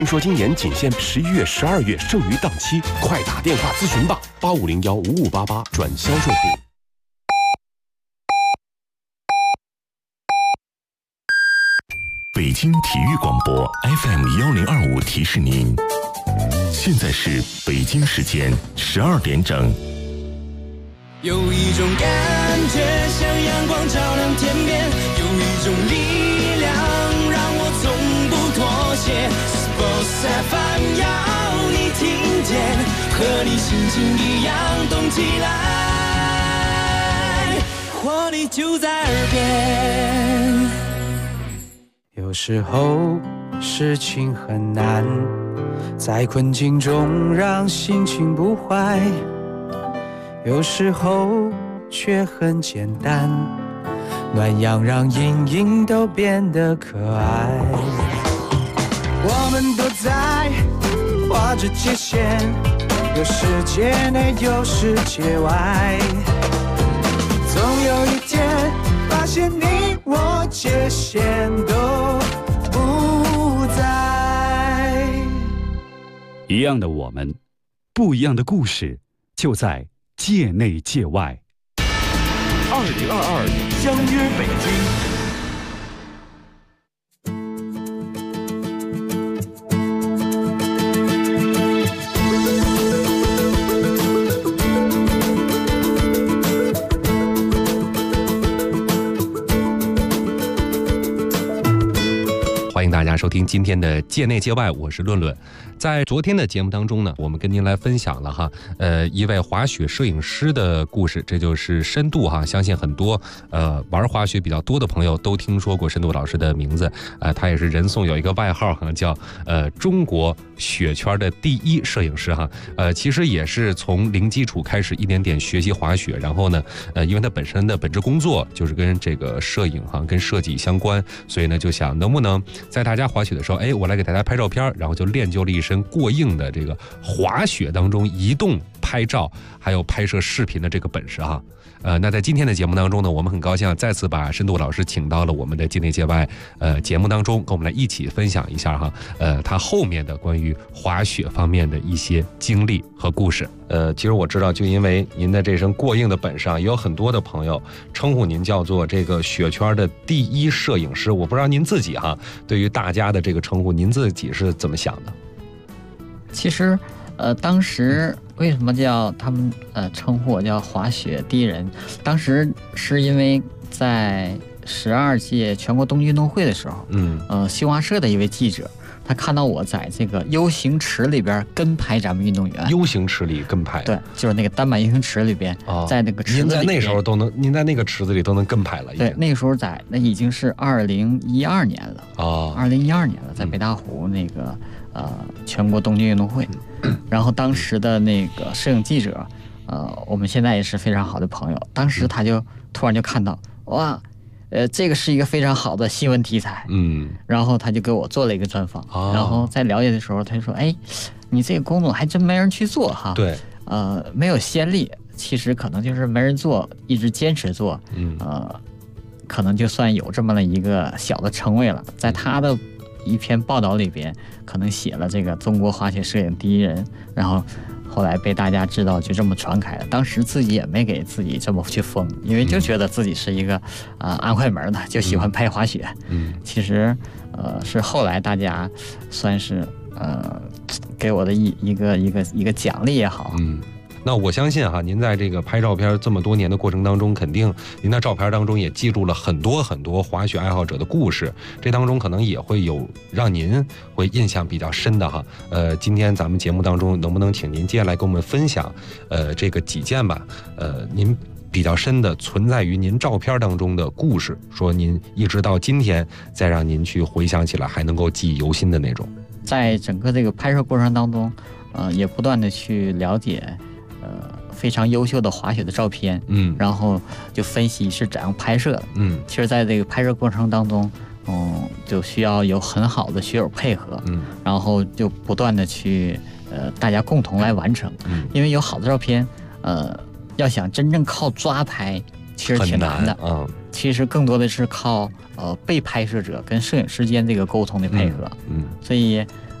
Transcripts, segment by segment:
听说今年仅限11月、12月剩余档期，快打电话咨询吧，85015588转销售部。 北京体育广播 FM1025提示您，现在是北京时间12点整。 有一种感觉像阳光照亮天边，有一种力量让我从不妥协。Sports FM 要你听见，和你心情一样动起来，活力就在耳边。 有时候事情很难，在困境中让心情不坏，有时候却很简单，暖阳让阴影都变得可爱。我们都在画着界限，有世界内有世界外，总有一天发现你我界限都不在。 一样的我们，不一样的故事，就在界内界外。 2022相约北京。 欢迎大家收听今天的界内界外，我是论论。在昨天的节目当中呢，我们跟您来分享了一位滑雪摄影师的故事，这就是深度相信很多玩滑雪比较多的朋友都听说过深度老师的名字，他也是人送有一个外号叫中国雪圈的第一摄影师其实也是从零基础开始一点点学习滑雪，然后呢因为他本身的本职工作就是跟这个摄影跟设计相关，所以呢就想能不能在大家滑雪的时候，我来给大家拍照片，然后就练就了一身过硬的这个滑雪当中移动拍照还有拍摄视频的这个本事那在今天的节目当中呢，我们很高兴再次把深度老师请到了我们的界内界外节目当中，跟我们来一起分享一下他后面的关于滑雪方面的一些经历和故事。其实我知道，就因为您的这身过硬的本事也有很多的朋友称呼您叫做这个雪圈的第一摄影师。我不知道您自己对于大家的这个称呼，您自己是怎么想的？ 其实当时为什么叫他们称呼我叫滑雪第一人？当时是因为在12届全国冬季运动会的时候，新华社的一位记者，他看到我在这个 U 型池里边跟拍咱们运动员。 U 型池里跟拍？对， 就是那个单板 U 型池里边，在那个池子里边。您在那时候您在那个池子里都能跟拍了？ 对，那个时候那已经是2012年了。2012年了，在北大湖那个全国冬季运动会。然后当时的那个摄影记者，我们现在也是非常好的朋友。当时他就突然就看到，哇，这个是一个非常好的新闻题材。然后他就给我做了一个专访。然后在了解的时候，他就说，你这个工作还真没人去做对， 没有先例，其实可能就是没人做，一直坚持做，可能就算有这么了一个小的称谓了。在他的一篇报道里边，可能写了这个中国滑雪摄影第一人，然后后来被大家知道，就这么传开了。当时自己也没给自己这么去封，因为就觉得自己是一个安徽门的，就喜欢拍滑雪。其实是后来大家算是给我的一个奖励也好。 那我相信您在这个拍照片这么多年的过程当中，肯定您的照片当中也记录了很多很多滑雪爱好者的故事，这当中可能也会有让您会印象比较深的今天咱们节目当中能不能请您接下来跟我们分享这个几件吧您比较深的存在于您照片当中的故事，说您一直到今天再让您去回想起来还能够记忆犹新的那种。 在整个这个拍摄过程当中也不断的去了解非常优秀的滑雪的照片，然后就分析是怎样拍摄的。其实在这个拍摄过程当中就需要有很好的学友配合，然后就不断的去大家共同来完成。因为有好的照片要想真正靠抓拍其实挺难的。其实更多的是靠被拍摄者跟摄影师间这个沟通的配合。所以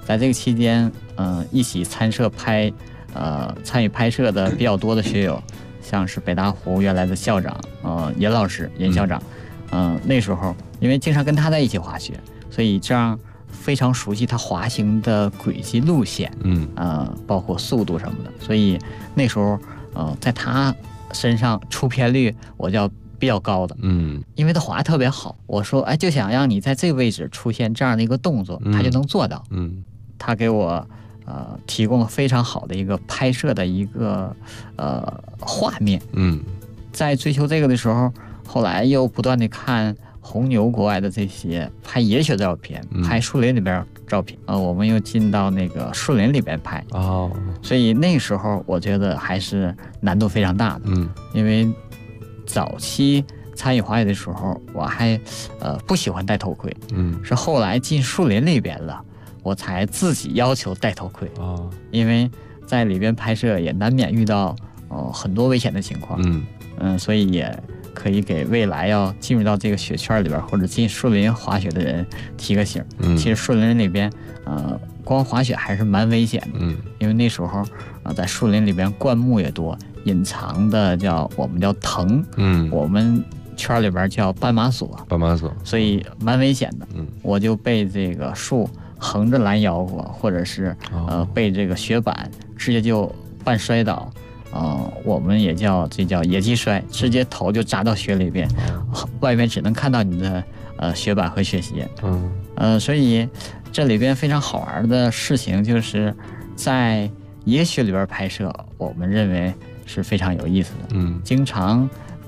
在这个期间，一起参与拍摄的比较多的学友，像是北大湖原来的校长，严老师，严校长，那时候因为经常跟他在一起滑雪，所以这样非常熟悉他滑行的轨迹路线，包括速度什么的，所以那时候，在他身上出片率我叫比较高的，因为他滑得特别好。我说，哎，就想让你在这个位置出现这样的一个动作，他就能做到。他给我提供了非常好的一个拍摄的一个画面。在追求这个的时候，后来又不断的看红牛国外的这些拍野雪照片，拍树林里边照片，我们又进到那个树林里边拍。所以那时候我觉得还是难度非常大的。因为早期参与滑雪的时候，我还不喜欢戴头盔，是后来进树林里边了，我才自己要求戴头盔。因为在里边拍摄也难免遇到很多危险的情况，所以也可以给未来要进入到这个雪圈里边或者进树林滑雪的人提个醒。其实树林里边光滑雪还是蛮危险的，因为那时候在树林里边灌木也多，隐藏的我们叫藤，我们圈里边叫斑马索，所以蛮危险的。我就被这个树横着拦腰过，或者是被这个雪板直接就半摔倒，我们这叫野鸡摔，直接头就扎到雪里边，外面只能看到你的雪板和雪鞋。所以这里边非常好玩的事情就是在野雪里边拍摄，我们认为是非常有意思的。经常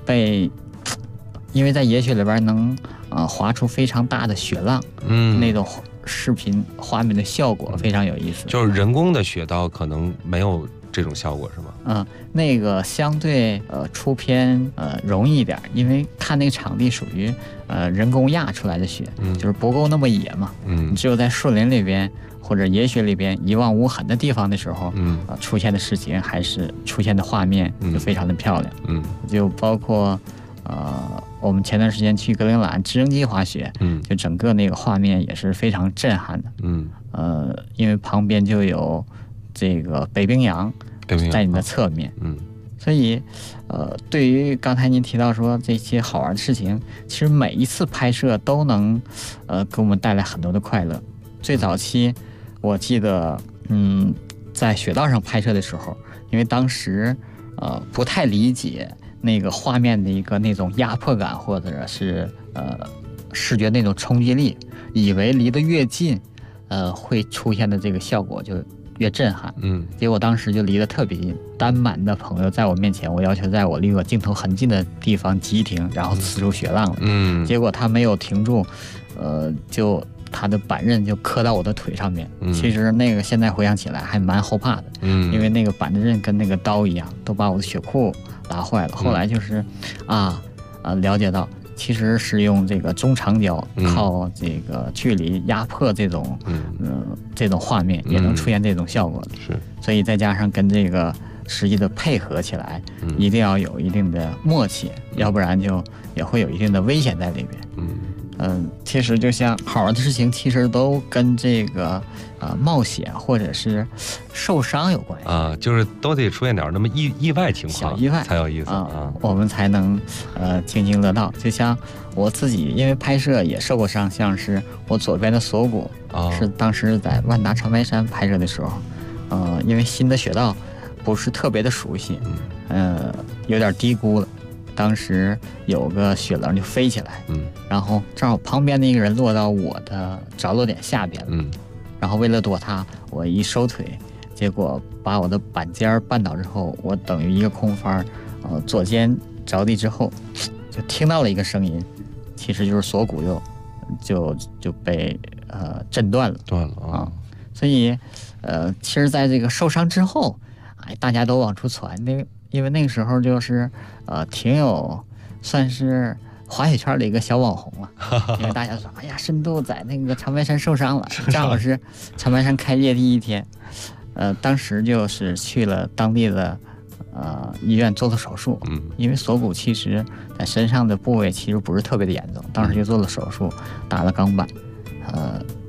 因为在野雪里边能滑出非常大的雪浪，那种视频画面的效果非常有意思。 就是人工的雪道可能没有这种效果是吗？ 那个相对出片容易一点，因为看那个场地属于人工压出来的雪，就是不够那么野嘛。你只有在树林里边或者野雪里边一望无痕的地方的时候，出现的事情还是出现的画面就非常的漂亮。就包括我们前段时间去格陵兰直升机滑雪，就整个那个画面也是非常震撼的。因为旁边就有这个北冰洋在你的侧面，所以对于刚才您提到说这些好玩的事情，其实每一次拍摄都能给我们带来很多的快乐。最早期我记得在雪道上拍摄的时候，因为当时不太理解那个画面的一个那种压迫感，或者是视觉那种冲击力，以为离得越近会出现的这个效果就越震撼。结果当时就离得特别近，单板的朋友在我面前，我要求在我离我镜头很近的地方急停，然后呲出雪浪了。结果他没有停住，就他的板刃就磕到我的腿上面。其实那个现在回想起来还蛮后怕的，因为那个板刃跟那个刀一样，都把我的雪裤拉坏了。后来就是了解到其实是用这个中长焦靠这个距离压迫这种这种画面也能出现这种效果的。 是， 所以再加上跟这个实际的配合起来，一定要有一定的默契，要不然就也会有一定的危险在里边。其实就像好玩的事情，其实都跟这个冒险或者是受伤有关系就是都得出现点那么意外情况， 小意外才有意思我们才能津津乐道。就像我自己因为拍摄也受过伤，像是我左边的锁骨是当时在万达长白山拍摄的时候，因为新的雪道不是特别的熟悉，有点低估了。当时有个雪棱就飞起来，然后正好旁边的一个人落到我的着落点下边了，然后为了躲他，我一收腿，结果把我的板尖绊倒之后，我等于一个空翻，左肩着地之后，就听到了一个声音，其实就是锁骨就被震断了，所以其实在这个受伤之后，大家都往出传因为那个时候就是挺有算是滑雪圈的一个小网红了，因为大家说，哎呀，深度在那个长白山受伤了，正好是长白山开业第一天，当时就是去了当地的医院做了手术，因为锁骨其实在身上的部位其实不是特别的严重，当时就做了手术，打了钢板，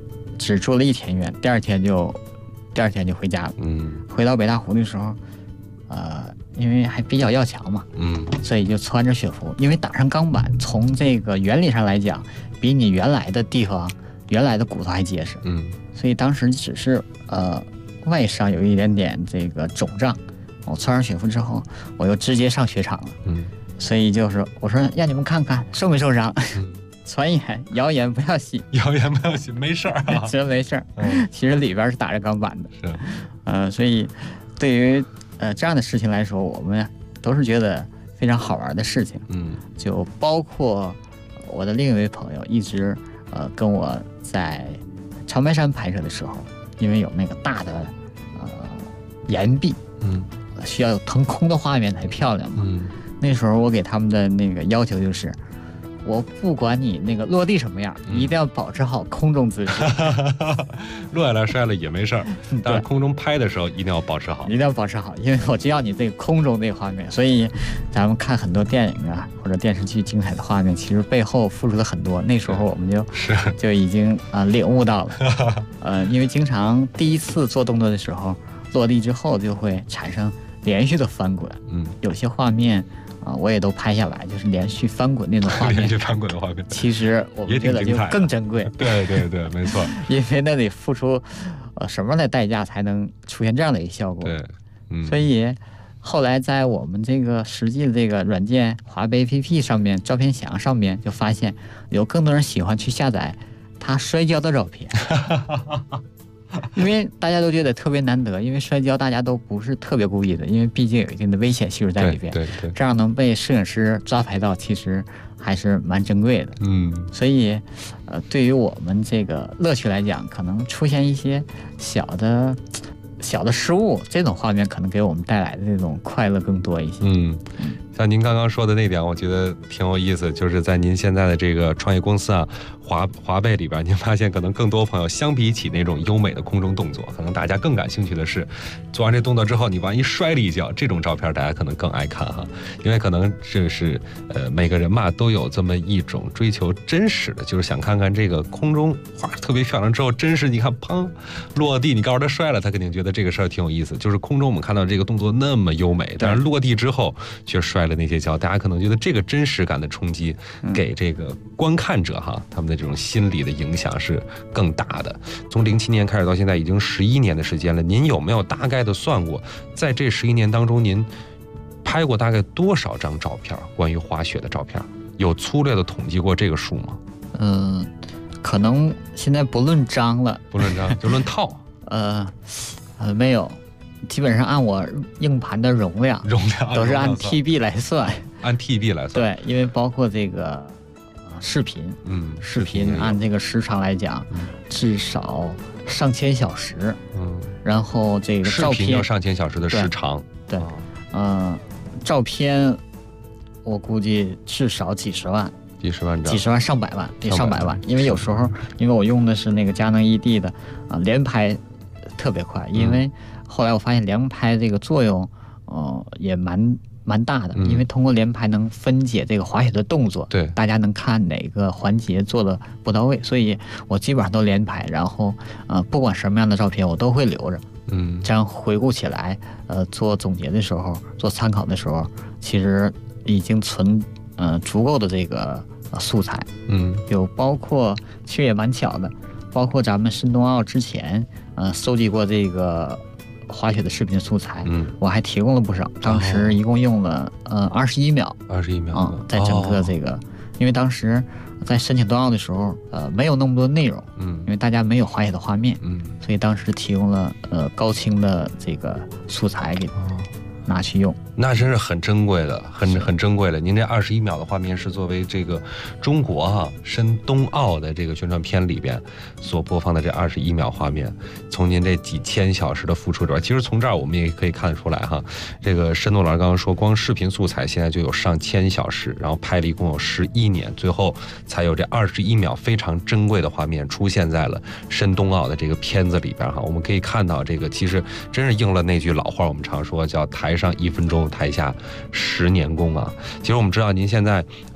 只住了1天院，第二天就回家了。回到北大湖的时候，因为还比较要强嘛，所以就穿着雪服，因为打上钢板，从这个原理上来讲，比你原来的地方、原来的骨头还结实，所以当时只是外伤有一点点这个肿胀，我穿上雪服之后，我又直接上雪场了，所以就是我说让你们看看受没受伤，传言谣言不要信， 谣言不要信，没事儿啊， 真没事儿，其实里边是打着钢板的， 是， 所以对于这样的事情来说，我们都是觉得非常好玩的事情。就包括我的另一位朋友一直跟我在长白山拍摄的时候，因为有那个大的岩壁，需要有腾空的画面才漂亮嘛。那时候我给他们的那个要求就是，我不管你那个落地什么样，一定要保持好空中姿势。 落下来摔了也没事儿，但是空中拍的时候一定要保持好， 一定要保持好，因为我知道你这个空中这个画面，所以咱们看很多电影啊或者电视剧精彩的画面，其实背后付出了很多。那时候我们就已经领悟到了，因为经常第一次做动作的时候，落地之后就会产生连续的翻滚，有些画面。我也都拍下来，就是连续翻滚那种画面。 连续翻滚的画面， 其实我们觉得就更珍贵。 对对对，没错。 因为那得付出什么样的代价才能出现这样的一个效果？ 对， 所以后来在我们这个实际的这个软件华贝 APP 上面，照片墙上面就发现有更多人喜欢去下载他摔跤的照片。因为大家都觉得特别难得，因为摔跤大家都不是特别故意的，因为毕竟有一定的危险系数在里边。 对， 这样能被摄影师抓拍到，其实还是蛮珍贵的。所以，对于我们这个乐趣来讲，可能出现一些小的失误，这种画面可能给我们带来的这种快乐更多一些。 像您刚刚说的那点，我觉得挺有意思，就是在您现在的这个创业公司啊，华贝里边，您发现可能更多朋友相比起那种优美的空中动作，可能大家更感兴趣的是，做完这动作之后，你万一摔了一跤，这种照片大家可能更爱看哈，因为可能这是每个人嘛都有这么一种追求真实的，就是想看看这个空中画特别漂亮之后，真实你看砰落地，你告诉他摔了，他肯定觉得这个事儿挺有意思。就是空中我们看到这个动作那么优美，但是落地之后却摔了那些跤，大家可能觉得这个真实感的冲击给这个观看者哈，他们的这种心理的影响是更大的。从07年开始到现在已经11年的时间了，您有没有大概的算过，在这11年当中您拍过大概多少张照片，关于滑雪的照片？有粗略的统计过这个数吗？ 可能现在不论张了， 不论张就论套。 没有，基本上按我硬盘的容量都是按 TB 来算， 按 TB 来算。 对，因为包括这个视频，视频按这个时长来讲，至少上千小时，然后这个照片要上千小时的时长， 对，照片我估计至少几十万张，上百万，得上百万，因为有时候因为我用的是那个佳能 ED 的连拍特别快，因为后来我发现连拍这个作用也蛮大的，因为通过连拍能分解这个滑雪的动作， 对， 大家能看哪个环节做的不到位，所以我基本上都连拍，然后不管什么样的照片我都会留着，这样回顾起来，做总结的时候，做参考的时候，其实已经存足够的这个素材，有包括其实也蛮巧的，包括咱们申冬奥之前搜集过这个滑雪的视频素材，我还提供了不少，当时一共用了21秒，在整个这个，因为当时在申请冬奥的时候，没有那么多内容，因为大家没有滑雪的画面，所以当时提供了高清的这个素材给拿去用， 那真是很珍贵的，很珍贵的。您这21秒的画面是作为这个中国申冬奥的这个宣传片里边所播放的这21秒画面，从您这几千小时的付出里，其实从这儿我们也可以看得出来哈。这个申冬老师刚刚说，光视频素材现在就有上千小时，然后拍了一共有11年，最后才有这21秒非常珍贵的画面出现在了申冬奥的这个片子里边哈。我们可以看到，这个其实真是应了那句老话，我们常说叫台上1分钟，台下10年功啊。其实我们知道您现在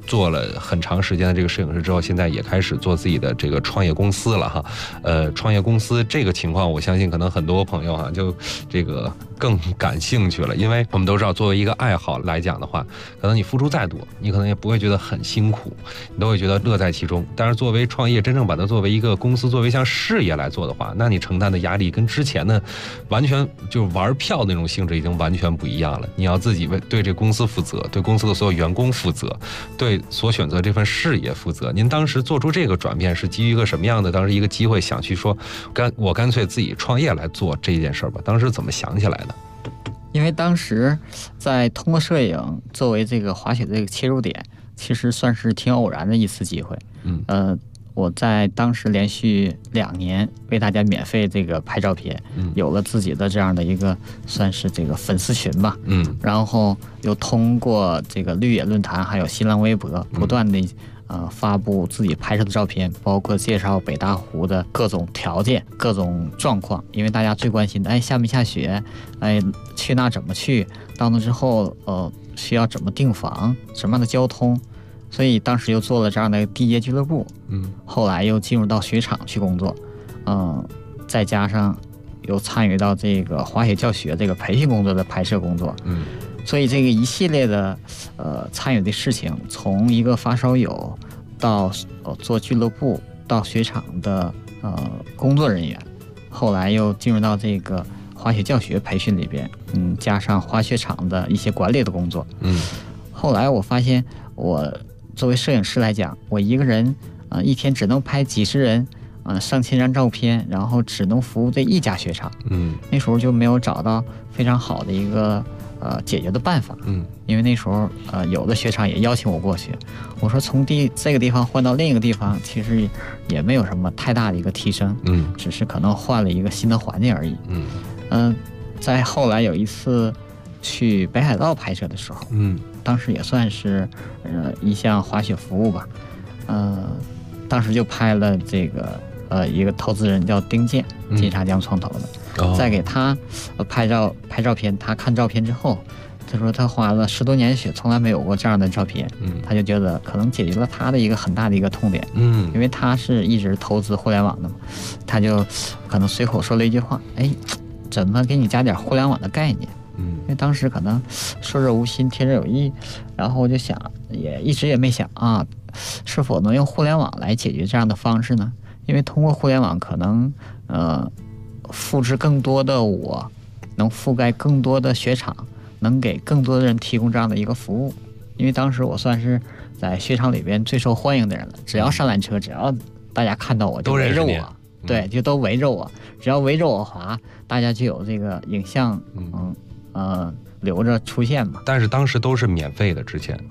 做了很长时间的这个摄影师之后，现在也开始做自己的这个创业公司了哈。创业公司这个情况，我相信可能很多朋友就这个更感兴趣了，因为我们都知道，作为一个爱好来讲的话，可能你付出再多，你可能也不会觉得很辛苦，你都会觉得乐在其中。但是作为创业，真正把它作为一个公司，作为像事业来做的话，那你承担的压力跟之前的完全就玩票那种性质已经完全不一样了。你要自己对这公司负责，对公司的所有员工负责，对所选择这份事业负责。您当时做出这个转变是基于一个什么样的？当时一个机会想去说，我干脆自己创业来做这件事吧。当时怎么想起来的？ 因为当时在通过摄影作为这个滑雪的这个切入点，其实算是挺偶然的一次机会。我在当时连续2年为大家免费这个拍照片，有了自己的这样的一个算是这个粉丝群吧，然后又通过这个绿野论坛还有新浪微博不断的发布自己拍摄的照片，包括介绍北大湖的各种条件、各种状况，因为大家最关心的，下没下雪，去那怎么去，到那之后需要怎么订房，什么样的交通。所以当时又做了这样的地接俱乐部，后来又进入到雪场去工作，再加上又参与到这个滑雪教学这个培训工作的拍摄工作，所以这个一系列的参与的事情，从一个发烧友到做俱乐部，到雪场的工作人员，后来又进入到这个滑雪教学培训里边，加上滑雪场的一些管理的工作，后来我发现我作为摄影师来讲，我一个人一天只能拍几十人，上千张照片，然后只能服务这一家雪场。那时候就没有找到非常好的一个解决的办法。因为那时候有的雪场也邀请我过去，我说从这个地方换到另一个地方，其实也没有什么太大的一个提升，只是可能换了一个新的环境而已。在后来有一次去北海道拍摄的时候，当时也算是一项滑雪服务吧，当时就拍了这个一个投资人叫丁健，金沙江创投的，再给他拍照片，他看照片之后，他说他滑了10多年雪，从来没有过这样的照片，他就觉得可能解决了他的一个很大的一个痛点，因为他是一直投资互联网的嘛，他就可能随口说了一句话，怎么给你加点互联网的概念？因为当时可能说者无心，听者有意，然后我就想，也一直也没想是否能用互联网来解决这样的方式呢？因为通过互联网，可能复制更多的我，能覆盖更多的雪场，能给更多的人提供这样的一个服务。因为当时我算是在雪场里边最受欢迎的人了，只要上缆车，只要大家看到我就围着我，对，就都围着我，只要围着我滑，大家就有这个影像，留着出现嘛。 但是当时都是免费的，之前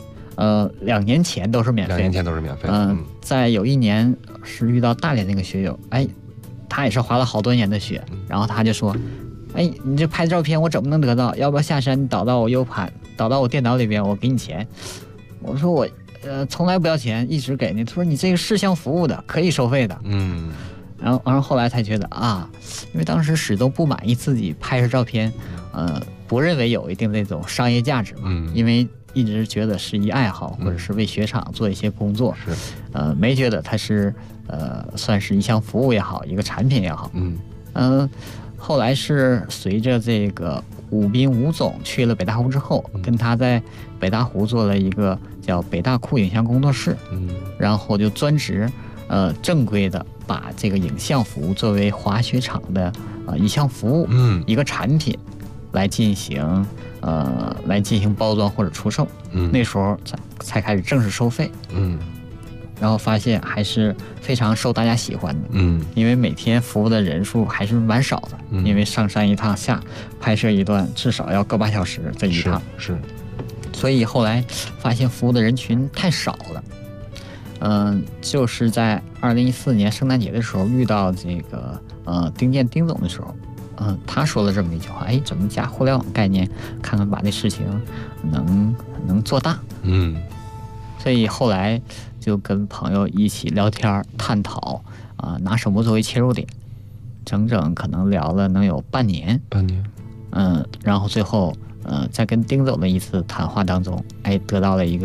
2年前都是免费的，2 年前都是免费的。 在有一年是遇到大连那个学友，他也是滑了好多年的雪，然后他就说，你这拍照片我怎么能得到？要不要下山你导到我 U 盘，导到我电脑里边，我给你钱。我说我从来不要钱，一直给你。他说你这个是项服务的，可以收费的。然后后来才觉得因为当时始终不满意自己拍摄照片，不认为有一定的那种商业价值嘛，因为一直觉得是一爱好，或者是为雪场做一些工作，没觉得它是算是一项服务也好，一个产品也好。后来是随着这个武斌吴总去了北大湖之后，跟他在北大湖做了一个叫北大库影像工作室，然后就专职正规的把这个影像服务作为滑雪场的一项服务，一个产品来进行包装或者出售。那时候才开始正式收费。然后发现还是非常受大家喜欢的。因为每天服务的人数还是蛮少的，因为上山一趟下拍摄一段至少要个8小时这一趟， 是。 所以后来发现服务的人群太少了。就是在2014年圣诞节的时候遇到这个丁健丁总的时候，他说了这么一句话，怎么加互联网概念，看看把这事情能做大。所以后来就跟朋友一起聊天探讨拿什么作为切入点，整整可能聊了能有半年。然后最后在跟丁总的一次谈话当中，得到了一个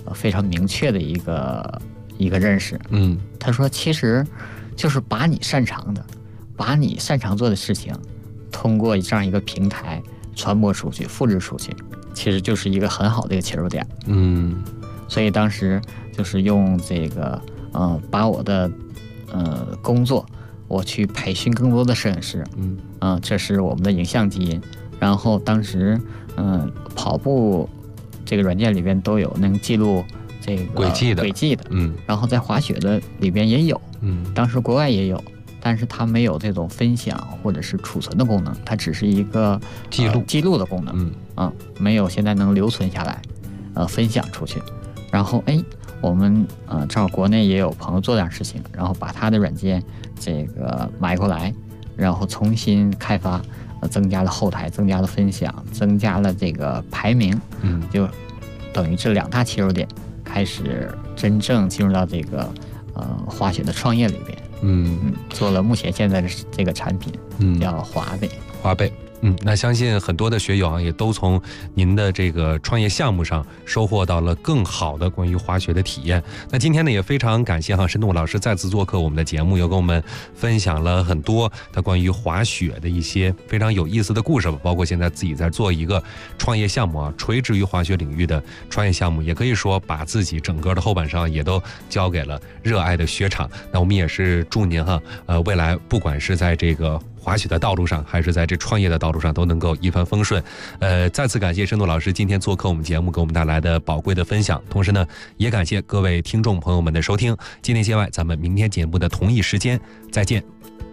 非常明确的一个认识。他说其实就是把你擅长做的事情，通过这样一个平台传播出去、复制出去，其实就是一个很好的一个切入点。所以当时就是用这个把我的工作，我去培训更多的摄影师。这是我们的影像基因。然后当时跑步这个软件里边都有能记录这个轨迹的，然后在滑雪的里边也有，当时国外也有，但是它没有这种分享或者是储存的功能，它只是一个记录的功能，没有现在能留存下来，分享出去。然后我们正好国内也有朋友做这样事情，然后把他的软件这个买过来，然后重新开发，增加了后台，增加了分享，增加了这个排名，就等于这2大切入点，开始真正进入到这个滑雪的创业里边。做了目前现在的这个产品，叫滑贝。 那相信很多的学友也都从您的这个创业项目上收获到了更好的关于滑雪的体验。那今天呢，也非常感谢申栋老师再次做客我们的节目，又跟我们分享了很多他关于滑雪的一些非常有意思的故事，包括现在自己在做一个创业项目垂直于滑雪领域的创业项目，也可以说把自己整个的后半生也都交给了热爱的雪场。那我们也是祝您未来不管是在这个滑雪的道路上，还是在这创业的道路上，都能够一帆风顺。再次感谢申栋老师今天做客我们节目，给我们带来的宝贵的分享。同时呢，也感谢各位听众朋友们的收听。今天节外，咱们明天节目的同一时间再见。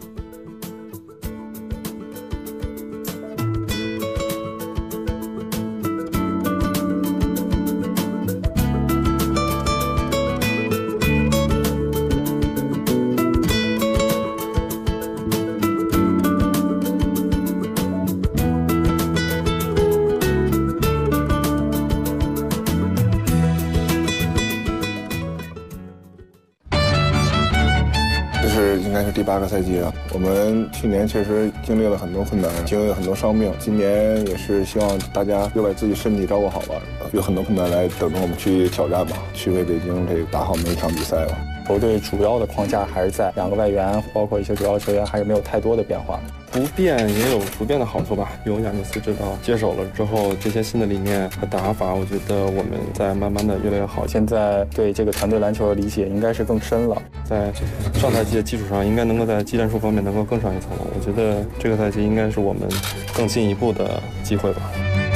应该是第8个赛季了。我们去年确实经历了很多困难，经历了很多伤病。今年也是希望大家又把自己身体照顾好吧，有很多困难来等着我们去挑战吧，去为北京这个打好每一场比赛吧。 球队主要的框架还是在2个外援，包括一些主要球员还是没有太多的变化。 不变也有不变的好处吧。有亚尼斯指导接手了之后，这些新的理念和打法，我觉得我们在慢慢的越来越好。 现在对这个团队篮球的理解应该是更深了， 在上赛季的基础上，应该能够在技战术方面能够更上一层楼。我觉得这个赛季应该是我们更进一步的机会吧。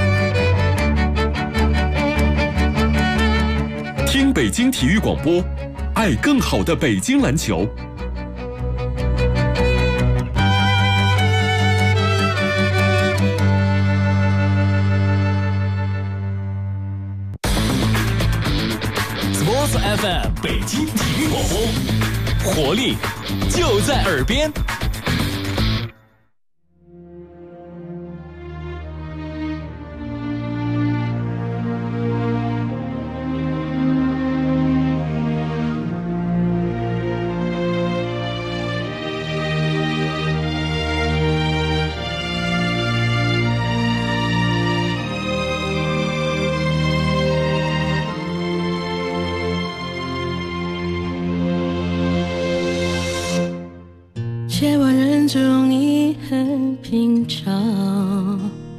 听北京体育广播，爱更好的北京篮球。 FM 北京体育广播，活力就在耳边。 千万人中你很平常，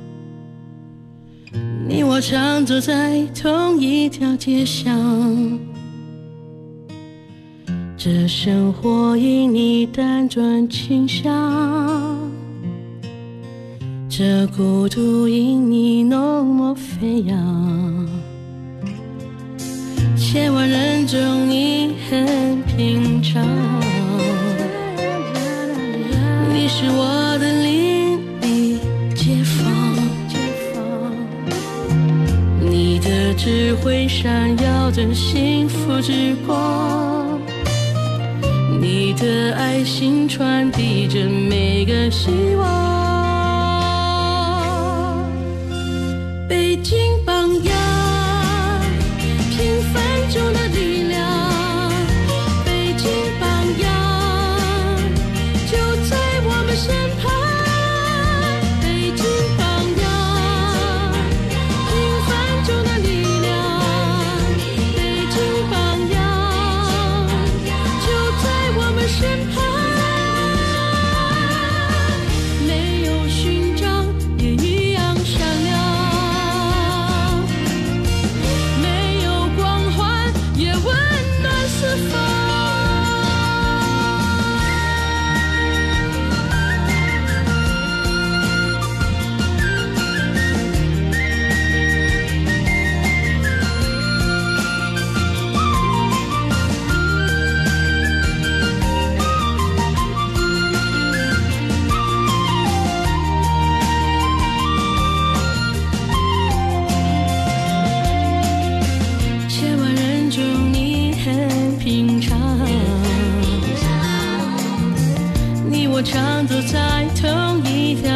你我常走在同一条街上，这生活因你单转倾向，这孤独因你浓墨飞扬。千万人中你很平常，你是我的邻里街坊，你的智慧闪耀着幸福之光，你的爱心传递着每个希望。北京榜样，平凡中的力量，北京榜样就在我们身旁。北京榜样，平凡中的力量，北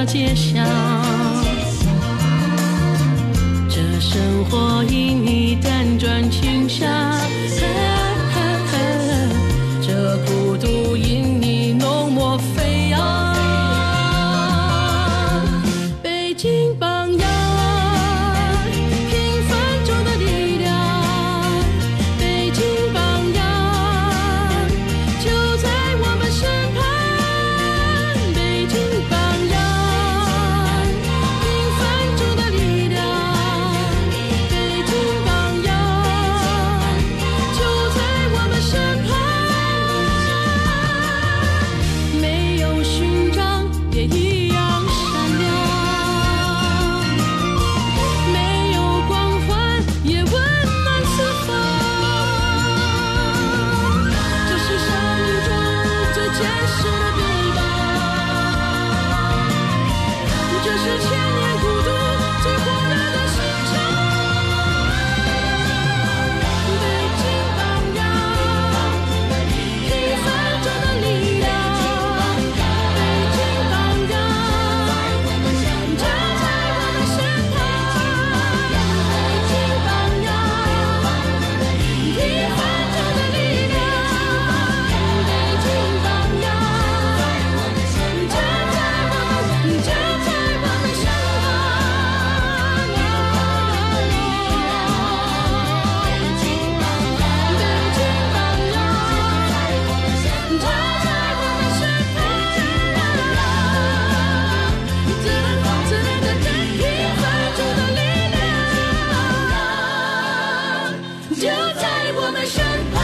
街巷。这生活因你辗转倾下，这孤独因你浓墨飞扬。北京榜样，平凡中的力量。北京榜样，就在我们身旁。北京榜样，平凡中的力量。北京榜样，就在我们身旁。没有勋章也一样闪亮，没有光环也温暖四方。这是生命中最坚实的臂膀，这是千年孤独最火热的心肠。北京榜样，平凡中的力量。北京榜样，就在我们身旁。北京榜样，平凡中的力量。北京榜样，就在我们身旁。就在我们身旁。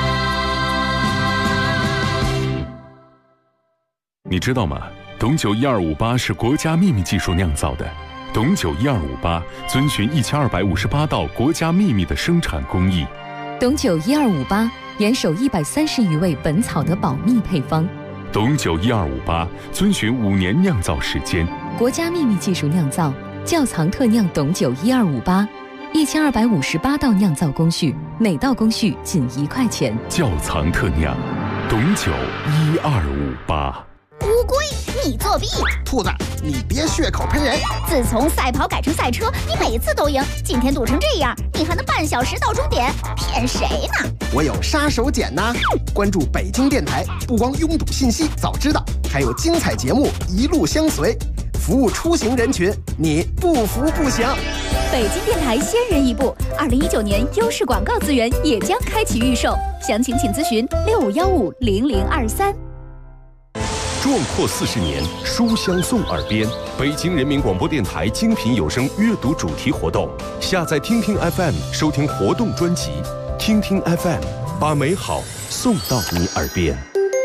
你知道吗？董酒1258是国家秘密技术酿造的。董酒1258遵循1258道国家秘密的生产工艺。 董酒1258严守130余味本草的保密配方。 董酒1258遵循5年酿造时间。 国家秘密技术酿造，窖藏特酿董酒1258，1258道酿造工序，每道工序仅1块钱。 窖藏特酿，董酒1258。 乌龟，你作弊！ 兔子，你别血口喷人！ 自从赛跑改成赛车，你每次都赢，今天堵成这样，你还能半小时到终点，骗谁呢？ 我有杀手锏呐！关注北京电台，不光拥堵信息早知道，还有精彩节目一路相随，服务出行人群，你不服不行。 北京电台先人一步，2019年优势广告资源也将开启预售，详情请咨询65150023。 壮阔40年，书香送耳边。北京人民广播电台精品有声阅读主题活动，下载听听 FM 收听活动专辑，听听 FM 把美好送到你耳边。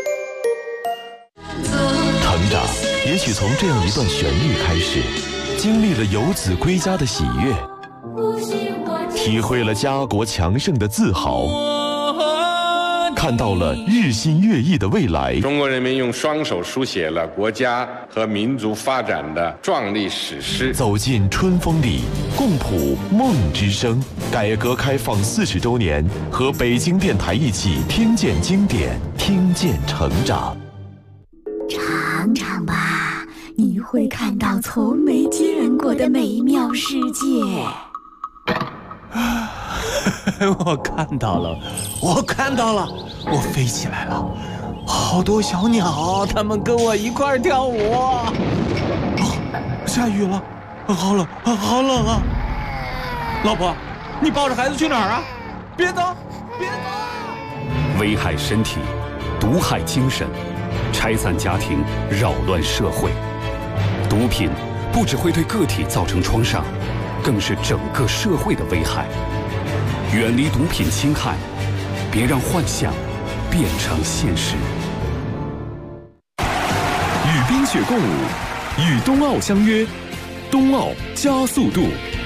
成长也许从这样一段旋律开始，经历了游子归家的喜悦，体会了家国强盛的自豪，看到了日新月异的未来。 中国人民用双手书写了国家和民族发展的壮丽史诗。 走进春风里，共谱梦之声。改革开放40周年，和北京电台一起听见经典，听见成长。 尝尝吧，你会看到从没见过的美妙世界。 我看到了，我飞起来了，好多小鸟，它们跟我一块儿跳舞。哦，下雨了，好冷啊！老婆，你抱着孩子去哪儿啊？别走！ 危害身体，毒害精神，拆散家庭，扰乱社会。毒品不只会对个体造成创伤，更是整个社会的危害。远离毒品侵害，别让幻想变成现实。 与冰雪共舞，与冬奥相约，冬奥加速度。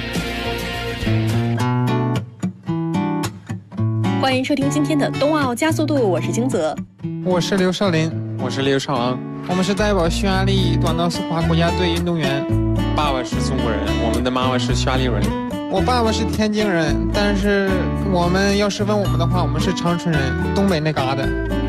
欢迎收听今天的冬奥加速度，我是金泽， 我是刘少林，我是刘少昂，我们是代表匈牙利短道速滑国家队运动员。 爸爸是中国人，我们的妈妈是匈牙利人。 我爸爸是天津人，但是我们要是问我们的话，我们是长春人，东北那嘎达。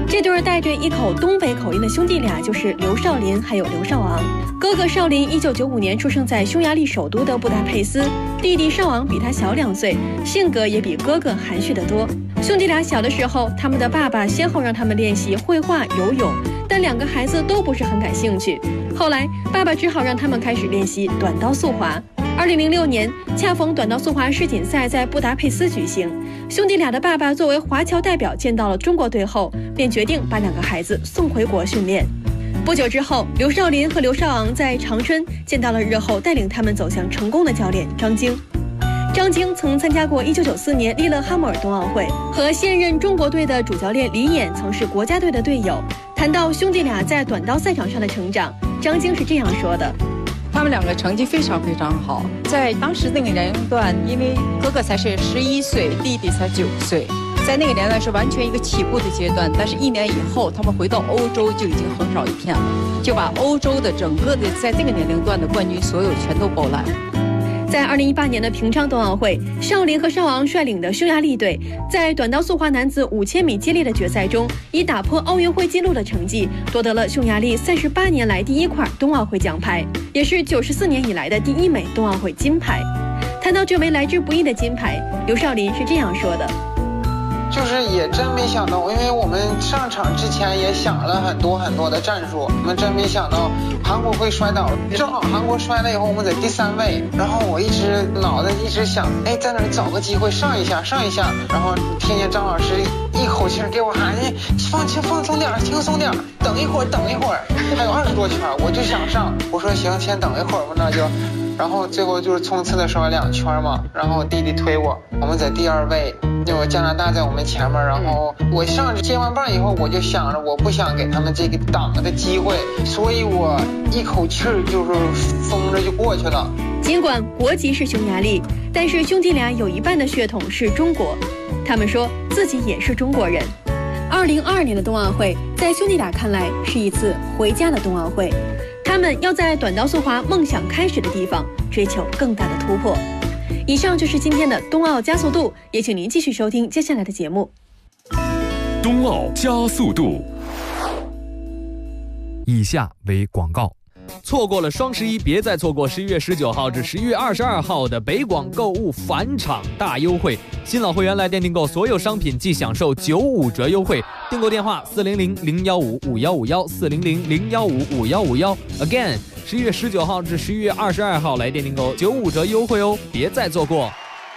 这对带着一口东北口音的兄弟俩就是刘少林还有刘少昂。哥哥少林1995年出生在匈牙利首都的布达佩斯，弟弟少昂比他小2岁，性格也比哥哥含蓄得多。兄弟俩小的时候，他们的爸爸先后让他们练习绘画、游泳，但2个孩子都不是很感兴趣。后来，爸爸只好让他们开始练习短道速滑。2006年，恰逢短道速滑世锦赛在布达佩斯举行，兄弟俩的爸爸作为华侨代表见到了中国队后，便决定把2个孩子送回国训练。不久之后，刘少林和刘少昂在长春见到了日后带领他们走向成功的教练张晶。张晶曾参加过1994年利勒哈默尔冬奥会，和现任中国队的主教练李琰曾是国家队的队友。谈到兄弟俩在短道赛场上的成长，张晶是这样说的： 他们2个成绩非常好，在当时那个年龄段，因为哥哥才是11岁，弟弟才9岁，在那个年代是完全一个起步的阶段。但是1年以后，他们回到欧洲就已经横扫一片了，就把欧洲的整个的在这个年龄段的冠军所有全都包揽。 在2018年的平昌冬奥会，少林和少昂率领的匈牙利队在短道速滑男子5000米接力的决赛中，以打破奥运会纪录的成绩，夺得了匈牙利38年来第1块冬奥会奖牌，也是94年以来的第1枚冬奥会金牌。谈到这枚来之不易的金牌，刘少林是这样说的： 就是也真没想到，因为我们上场之前也想了很多的战术，我们真没想到韩国会摔倒。正好韩国摔了以后，我们在第3位，然后我脑袋一直想，在那儿找个机会上一下，然后听见张老师一口气给我喊，放松点，轻松点，等一会儿，还有20多圈，我就想上，我说行，先等一会儿吧，那就。然后最后就是冲刺的时候2圈嘛，然后我弟弟推我们在第2位，有加拿大在我们前面，然后我上去接完棒以后，我就想着我不想给他们这个挡的机会，所以我一口气就是疯着就过去了。 尽管国籍是匈牙利，但是兄弟俩有一半的血统是中国，他们说自己也是中国人。2022年的冬奥会，在兄弟俩看来是一次回家的冬奥会。他们要在短道速滑梦想开始的地方追求更大的突破。以上就是今天的冬奥加速度，也请您继续收听接下来的节目。 冬奥加速度。 以下为广告。 错过了双11，别再错过11月19号至11月22号的北广购物返场大优惠。新老会员来店订购所有商品，即享受95折优惠。订购电话400-015-5151，400-015-5151。Again， 11月19号至11月22号来店订购95折优惠哦，别再错过。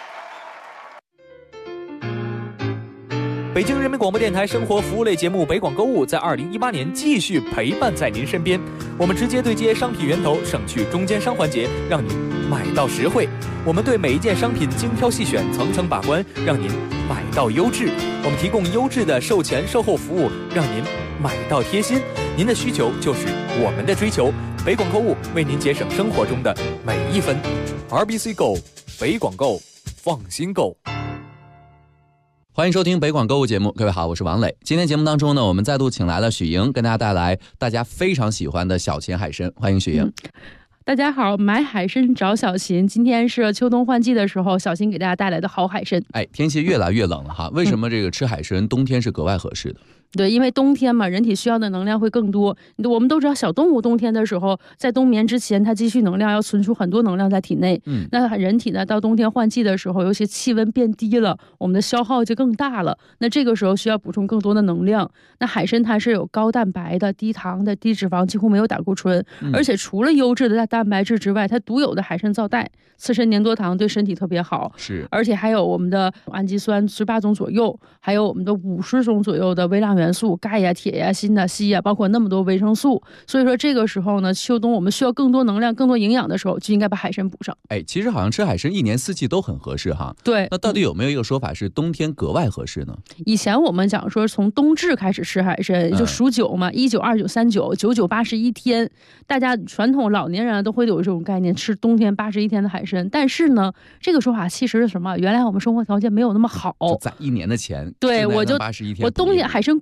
北京人民广播电台生活服务类节目《北广购物》在2018年继续陪伴在您身边。我们直接对接商品源头，省去中间商环节，让您买到实惠。我们对每一件商品精挑细选，层层把关，让您买到优质。我们提供优质的售前售后服务，让您买到贴心。您的需求就是我们的追求。北广购物为您节省生活中的每一分。RBC Go， 北广购，放心购。 欢迎收听北广购物节目，各位好，我是王磊。今天节目当中呢，我们再度请来了许莹，跟大家带来大家非常喜欢的小秦海参。欢迎许莹。 大家好，买海参找小秦。今天是秋冬换季的时候，小秦给大家带来的好海参。 天气越来越冷了哈，为什么这个吃海参冬天是格外合适的？ 对，因为冬天嘛，人体需要的能量会更多。我们都知道，小动物冬天的时候，在冬眠之前，它积蓄能量要存储很多能量在体内。那人体呢，到冬天换季的时候，尤其气温变低了，我们的消耗就更大了。那这个时候需要补充更多的能量。那海参它是有高蛋白的、低糖的、低脂肪，几乎没有胆固醇。而且除了优质的蛋白质之外，它独有的海参皂苷、刺身粘多糖对身体特别好。 是， 而且还有我们的氨基酸18种左右，还有我们的50种左右的微量元素，钙呀、铁呀、锌呐、硒呀，包括那么多维生素。所以说这个时候呢，秋冬我们需要更多能量、更多营养的时候，就应该把海参补上。 其实好像吃海参1年4季都很合适哈。 对， 那到底有没有一个说法是冬天格外合适呢？ 以前我们讲说从冬至开始吃海参，就数9嘛，19、29、39、99、81天。大家传统老年人都会有这种概念，吃冬天81天的海参。但是呢，这个说法其实是什么？原来我们生活条件没有那么好， 就攒1年的钱。 对，我 81天， 冬天海参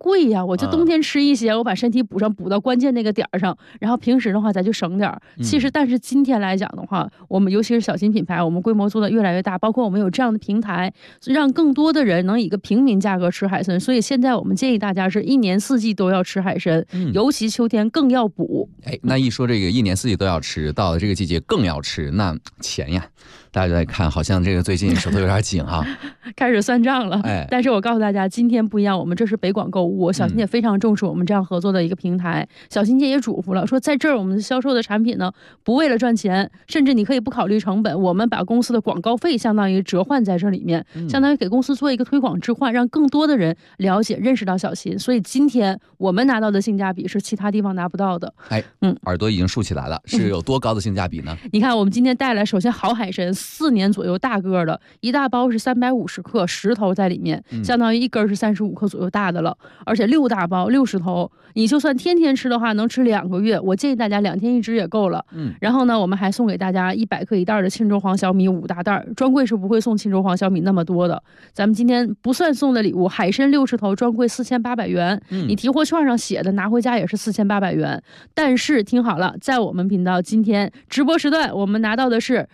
贵呀，我就冬天吃一些，我把身体补上，补到关键那个点儿上，然后平时的话咱就省点儿。其实，但是今天来讲的话，我们尤其是小型品牌，我们规模做得越来越大，包括我们有这样的平台，让更多的人能以一个平民价格吃海参。所以现在我们建议大家是一年四季都要吃海参，尤其秋天更要补。 那一说这个一年四季都要吃，到了这个季节更要吃，那钱呀，大家在看，好像这个最近手头有点紧哈， 开始算账了。但是我告诉大家，今天不一样，我们这是北广购物，小琴姐非常重视我们这样合作的一个平台。小琴姐也嘱咐了，说在这儿我们销售的产品呢，不为了赚钱，甚至你可以不考虑成本，我们把公司的广告费相当于折换在这里面，相当于给公司做一个推广置换，让更多的人了解认识到小琴。所以今天我们拿到的性价比是其他地方拿不到的。 耳朵已经竖起来了，是有多高的性价比呢？ 你看我们今天带来，首先好海参4年左右大个的，一大包是350克，10头在里面，相当于一根是35克左右大的了，而且6大包60头，你就算天天吃的话，能吃2个月。我建议大家2天1只也够了。然后呢，我们还送给大家100克一袋的沁州黄小米5大袋，专柜是不会送沁州黄小米那么多的。咱们今天不算送的礼物，海参60头专柜4800元，你提货券上写的拿回家也是4800元。但是听好了，在我们频道今天直播时段，我们拿到的是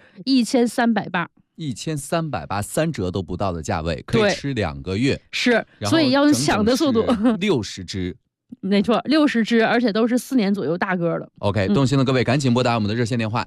1380，1380， 三折都不到的价位，可以吃2个月。 是，所以要抢的速度。 60只。 没错，60只，而且都是4年左右大个的。 OK， 动心的各位赶紧拨打我们的热线电话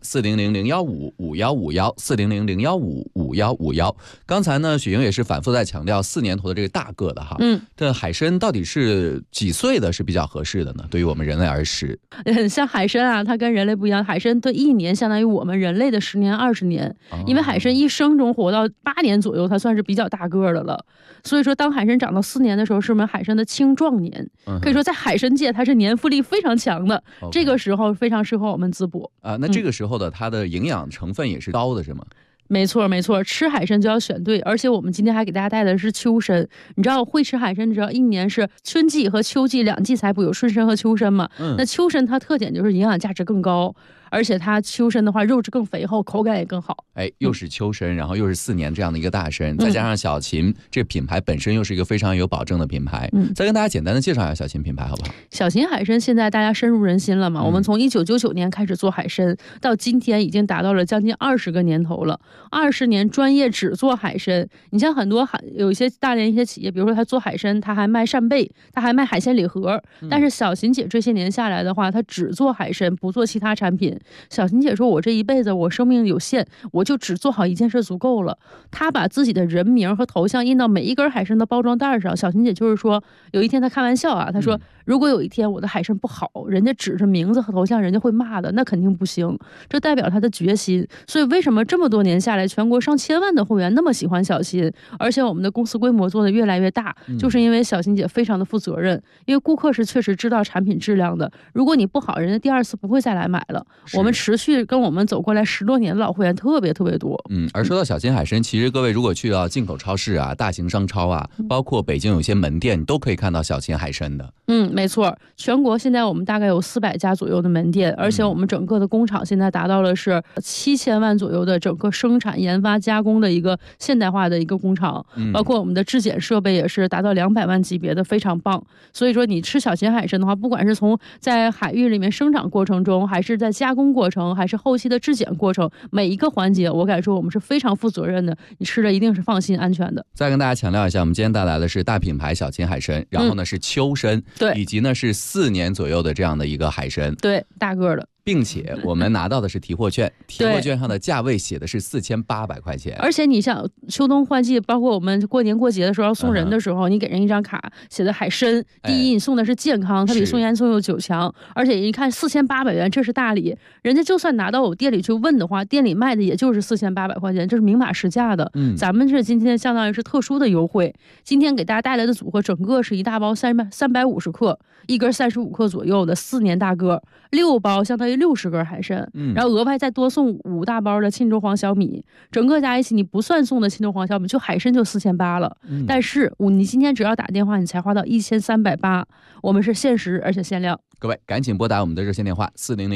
400-015-5151，400-015-5151。刚才呢，雪莹也是反复在强调4年头的这个大个的哈。这海参到底是几岁的是比较合适的呢？对于我们人类而食， 像海参啊，它跟人类不一样，海参的1年相当于我们人类的10年20年，因为海参一生中活到8年左右，它算是比较大个的了。所以说，当海参长到4年的时候，是我们海参的青壮年，可以说在海参界它是年富力非常强的，这个时候非常适合我们滋补啊。那这个时候的它的营养成分也是高的，是吗？ 没错没错，吃海参就要选对，而且我们今天还给大家带的是秋参。你知道会吃海参，你知道一年是春季和秋季2季才补，有春参和秋参嘛？那秋参它特点就是营养价值更高，而且它秋参的话肉质更肥厚，口感也更好。 又是秋参，然后又是4年这样的一个大参，再加上小琴这品牌本身又是一个非常有保证的品牌。再跟大家简单的介绍一下小琴品牌好不好？ 小琴海参现在大家深入人心了嘛？我们从1999年开始做海参，到今天已经达到了将近20个年头了，20年专业只做海参。你像很多有一些大连一些企业，比如说他做海参，他还卖扇贝，他还卖海鲜礼盒，但是小琴姐这些年下来的话，她只做海参，不做其他产品。小琴姐说，我这一辈子我生命有限，我就只做好一件事足够了。她把自己的人名和头像印到每一根海参的包装袋上。小琴姐就是说，有一天她开玩笑啊，她说如果有一天我的海参不好，人家指着名字和头像，人家会骂的，那肯定不行。这代表她的决心。所以为什么这么多年下来，全国上千万的会员那么喜欢小琴，而且我们的公司规模做得越来越大，就是因为小琴姐非常的负责任。因为顾客是确实知道产品质量的，如果你不好，人家第2次不会再来买了。我们持续跟我们走过来10多年的老会员特别多。 而说到小琴海参，其实各位如果去到进口超市啊、大型商超啊，包括北京有些门店，都可以看到小琴海参的。 没错，全国现在我们大概有400家左右的门店，而且我们整个的工厂现在达到了是7000万左右的整个生产、研发、加工的一个现代化的一个工厂，包括我们的质检设备也是达到200万级别的，非常棒。所以说你吃小琴海参的话，不管是从在海域里面生长过程中，还是在加工过程，还是后期的质检过程，每一个环节我敢说我们是非常负责任的，你吃的一定是放心安全的。 再跟大家强调一下，我们今天带来的是大品牌小琴海参，然后呢是秋参， 对， 以及呢是4年左右的这样的一个海参， 对，大个的。 并且我们拿到的是提货券，提货券上的价位写的是4800块钱。 而且你想秋冬换季，包括我们过年过节的时候要送人的时候，你给人一张卡写的海参，第一你送的是健康，它比送烟送柚酒强，而且一看4800元，这是大礼。人家就算拿到我店里去问的话，店里卖的也就是4800块钱，这是明码实价的。咱们这今天相当于是特殊的优惠。今天给大家带来的组合，整个是一大包350克，一根35克左右的4年大个，6包相当于60根海参，然后额外再多送5大包的沁州黄小米，整个加一起你不算送的沁州黄小米，就海参就4800了。但是你今天只要打电话，你才花到1380，我们是限时而且限量。 各位赶紧拨打我们的热线电话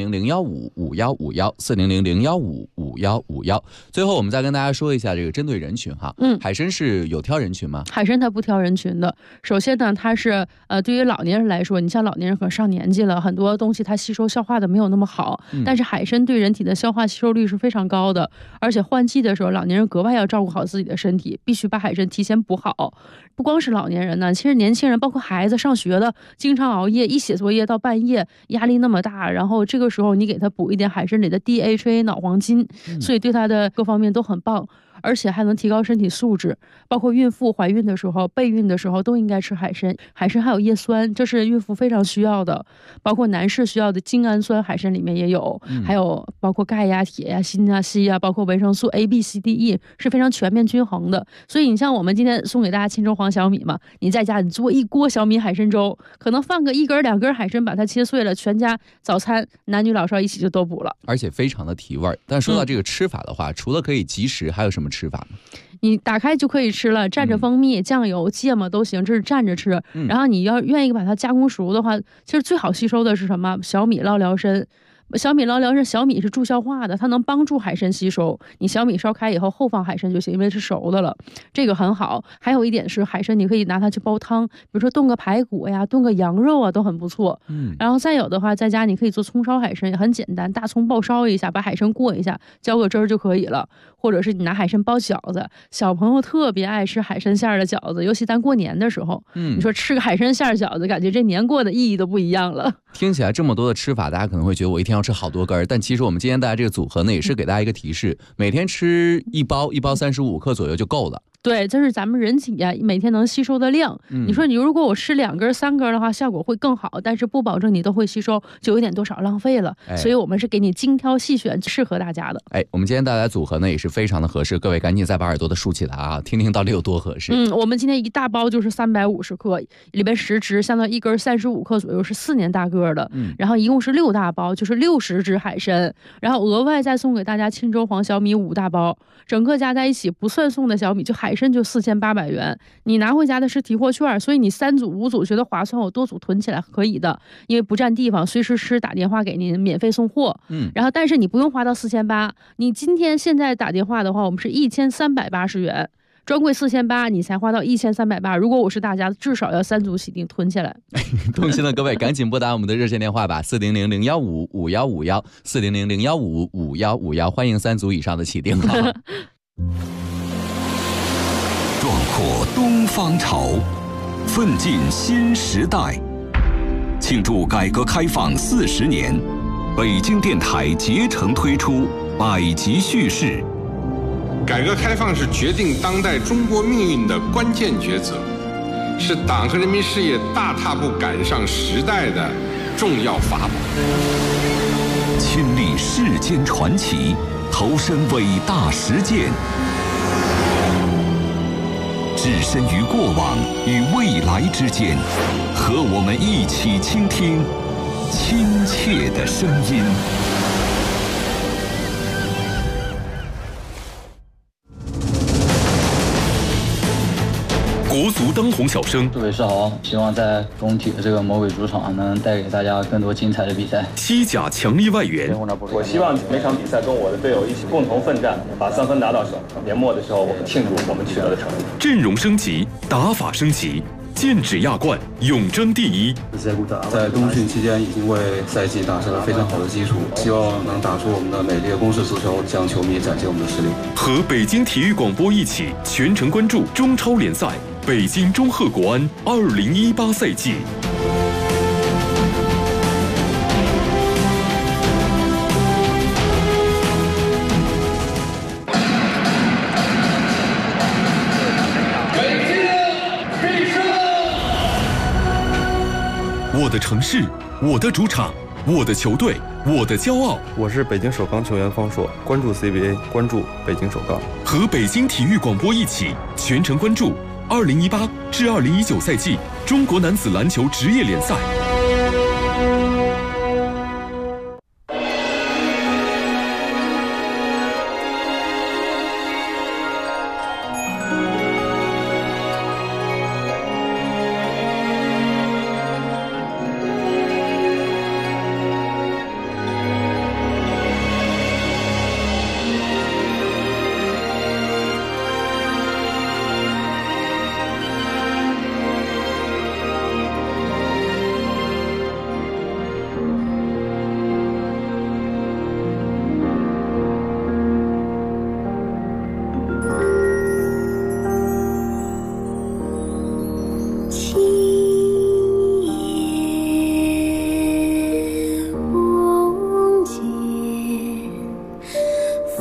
400-015-5151，400-015-5151。最后我们再跟大家说一下这个针对人群哈，海参是有挑人群吗？ 海参它不挑人群的。首先呢，它是对于老年人来说，你像老年人可能上年纪了，很多东西它吸收消化的没有那么好，但是海参对人体的消化吸收率是非常高的，而且换季的时候，老年人格外要照顾好自己的身体，必须把海参提前补好。不光是老年人呢，其实年轻人包括孩子上学的，经常熬夜，一写作业到半夜，压力那么大，然后这个时候你给他补一点海参里的 DHA 脑黄金，所以对他的各方面都很棒。而且还能提高身体素质，包括孕妇怀孕的时候、备孕的时候都应该吃海参。海参还有叶酸，这是孕妇非常需要的，包括男士需要的精氨酸，海参里面也有，还有包括钙呀、铁呀、锌啊、硒啊，包括维生素 A、B、C、D、E 是非常全面均衡的。所以你像我们今天送给大家钦州黄小米嘛，你在家你做一锅小米海参粥，可能放个1根2根海参，把它切碎了，全家早餐男女老少一起就都补了， 而且非常的提味。但说到这个吃法的话，除了可以即食，还有什么吃法吗？ 你打开就可以吃了，蘸着蜂蜜、酱油、芥末都行，这是蘸着吃。然后你要愿意把它加工熟的话，其实最好吸收的是什么？小米捞辽参。小米捞辽参，小米是助消化的，它能帮助海参吸收。你小米烧开以后后放海参就行，因为是熟的了，这个很好。还有一点是海参，你可以拿它去煲汤，比如说炖个排骨呀、炖个羊肉啊，都很不错。然后再有的话，在家你可以做葱烧海参，也很简单，大葱爆烧一下，把海参过一下，浇个汁儿就可以了。或者是你拿海参包饺子，小朋友特别爱吃海参馅儿的饺子，尤其咱过年的时候，你说吃个海参馅儿饺子，感觉这年过的意义都不一样了。 听起来这么多的吃法，大家可能会觉得我一天要吃好多根，但其实我们今天大家这个组合呢，也是给大家一个提示，每天吃一包35克左右就够了。 对，这是咱们人体呀每天能吸收的量。你说你如果我吃2根3根的话，效果会更好，但是不保证你都会吸收，就有点多少浪费了。所以我们是给你精挑细选，适合大家的。 我们今天带来组合呢也是非常的合适，各位赶紧再把耳朵的竖起来啊，听听到底有多合适。 我们今天一大包就是350克，里边10只，相当于1根35克左右，是4年大个的。然后一共是6大包，就是60只海参，然后额外再送给大家钦州黄小米5大包，整个加在一起不算送的小米就海参就4800元，你拿回家的是提货券，所以你3组5组觉得划算，我多组囤起来可以的，因为不占地方，随时吃打电话给您免费送货。然后但是你不用花到4800，你今天现在打电话的话，我们是1380元。专柜4800，你才花到1380。如果我是大家，至少要3组起订囤起来。 动心的各位，赶紧拨打我们的热线电话吧，400-015-5151，400-015-5151，欢迎3组以上的起订。 壮阔东方潮，奋进新时代。庆祝改革开放40年，北京电台竭诚推出百集叙事。 改革开放是决定当代中国命运的关键抉择，是党和人民事业大踏步赶上时代的重要法宝。 亲历世间传奇，投身伟大实践，置身于过往与未来之间，和我们一起倾听亲切的声音。 国足当红小生， 祝伟是好，希望在工体的这个魔鬼主场能带给大家更多精彩的比赛。 西甲强力外援， 我希望每场比赛跟我的队友一起共同奋战，把3分拿到手。年末的时候，我们庆祝我们取得的成绩。 阵容升级，打法升级，剑指亚冠，永争第一。 在冬训期间已经为赛季打下了非常好的基础，希望能打出我们的美丽的攻势足球，向球迷展现我们的实力。 和北京体育广播一起全程关注中超联赛。北京中赫国安2018赛季。我的城市，我的主场，我的球队，我的骄傲。 我是北京首钢球员方硕，关注 CBA， 关注北京首钢。 和北京体育广播一起全程关注2018至2019赛季中国男子篮球职业联赛。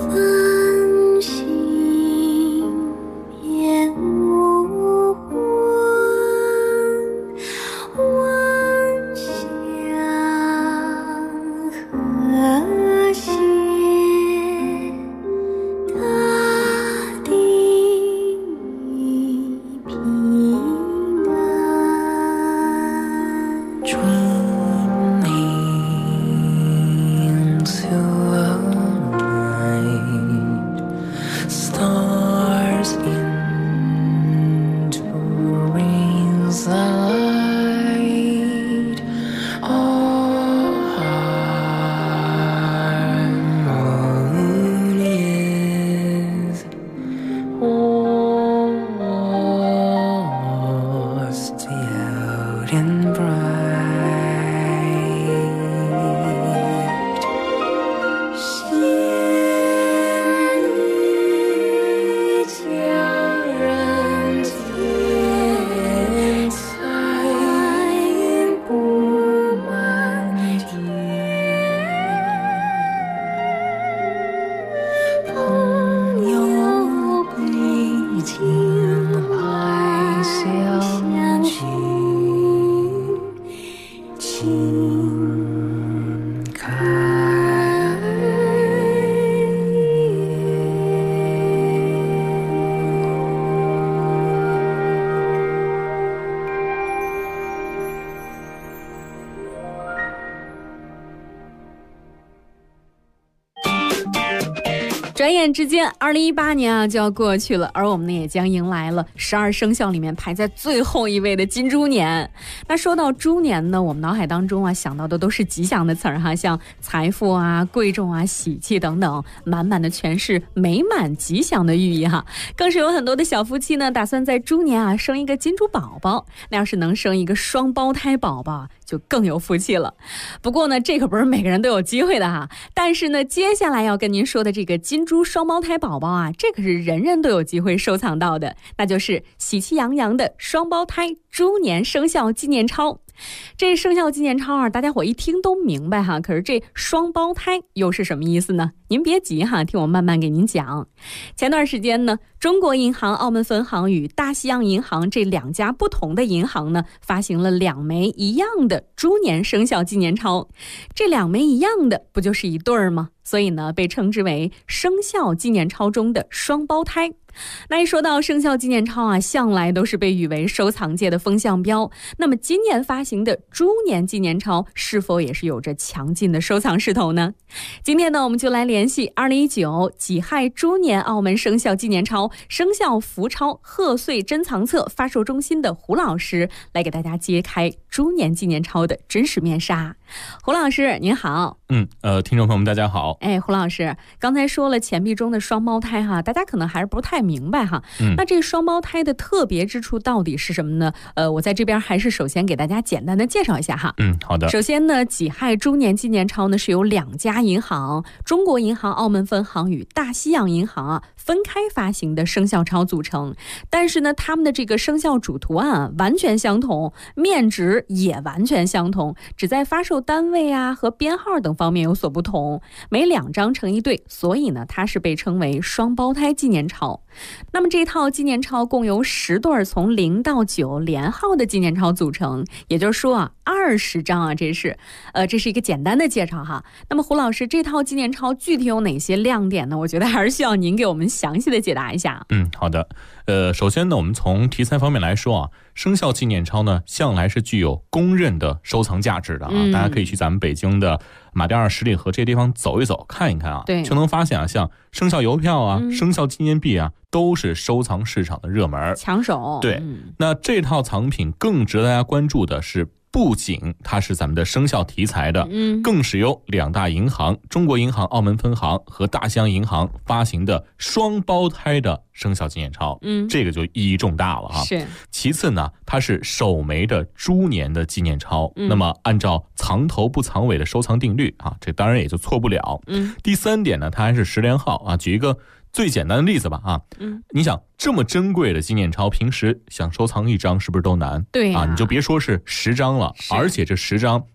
转眼之间2018年啊就要过去了，而我们呢也将迎来了12生肖里面排在最后一位的金猪年。那说到猪年呢，我们脑海当中啊想到的都是吉祥的词儿哈，像财富啊、贵重啊、喜气等等，满满的全是美满吉祥的寓意哈。更是有很多的小夫妻呢打算在猪年啊生一个金猪宝宝，那要是能生一个双胞胎宝宝就更有福气了。不过呢这可不是每个人都有机会的哈，但是呢接下来要跟您说的这个金猪双胞胎宝宝啊，这可是人人都有机会收藏到的，那就是喜气洋洋的双胞胎猪年生肖纪念钞。这生肖纪念钞啊，大家伙一听都明白哈，可是这双胞胎又是什么意思呢？您别急哈，听我慢慢给您讲。前段时间呢，中国银行澳门分行与大西洋银行这2家不同的银行呢，发行了2枚一样的猪年生肖纪念钞。这2枚一样的，不就是一对儿吗？所以呢，被称之为生肖纪念钞中的双胞胎。那一说到生肖纪念钞啊，向来都是被誉为收藏界的风向标。那么今年发行的猪年纪念钞是否也是有着强劲的收藏势头呢？今天呢，我们就来联系2019己亥猪年澳门生肖纪念钞生肖福钞贺岁珍藏册发售中心的胡老师，来给大家揭开猪年纪念钞的真实面纱。胡老师您好。 听众朋友们大家好。 胡老师刚才说了钱币中的双胞胎哈，大家可能还是不太明白哈。那这双胞胎的特别之处到底是什么呢？我在这边还是首先给大家简单的介绍一下哈。 好的。 首先呢，己亥猪年纪念钞呢是由2家银行，中国银行澳门分行与大西洋银行啊分开发行的生肖钞组成，但是呢，他们的这个生肖主图案啊完全相同，面值也完全相同，只在发售单位啊和编号等方面有所不同，每2张成一对，所以呢，它是被称为双胞胎纪念钞。那么这套纪念钞共由10对从0到9连号的纪念钞组成，也就是说啊，20张啊，这是一个简单的介绍哈。那么胡老师，这套纪念钞具体有哪些亮点呢？我觉得还是需要您给我们详细的解答一下。 好的。首先呢，我们从题材方面来说啊，生肖纪念钞呢，向来是具有公认的收藏价值的啊。大家可以去咱们北京的马甸二十里河这些地方走一走，看一看啊，就能发现啊，像生肖邮票啊、生肖纪念币啊，都是收藏市场的热门抢手。 对，那这套藏品更值得大家关注的是，不仅它是咱们的生肖题材的，更是由2大银行，中国银行澳门分行和大西洋银行发行的双胞胎的生肖纪念钞，这个就意义重大了哈。 是。 其次呢，它是首枚的猪年的纪念钞，那么按照藏头不藏尾的收藏定律啊，这当然也就错不了。第3点呢，它还是10连号啊。举一个最简单的例子吧啊，你想这么珍贵的纪念钞，平时想收藏1张是不是都难？ 对啊，你就别说是10张了，而且这10张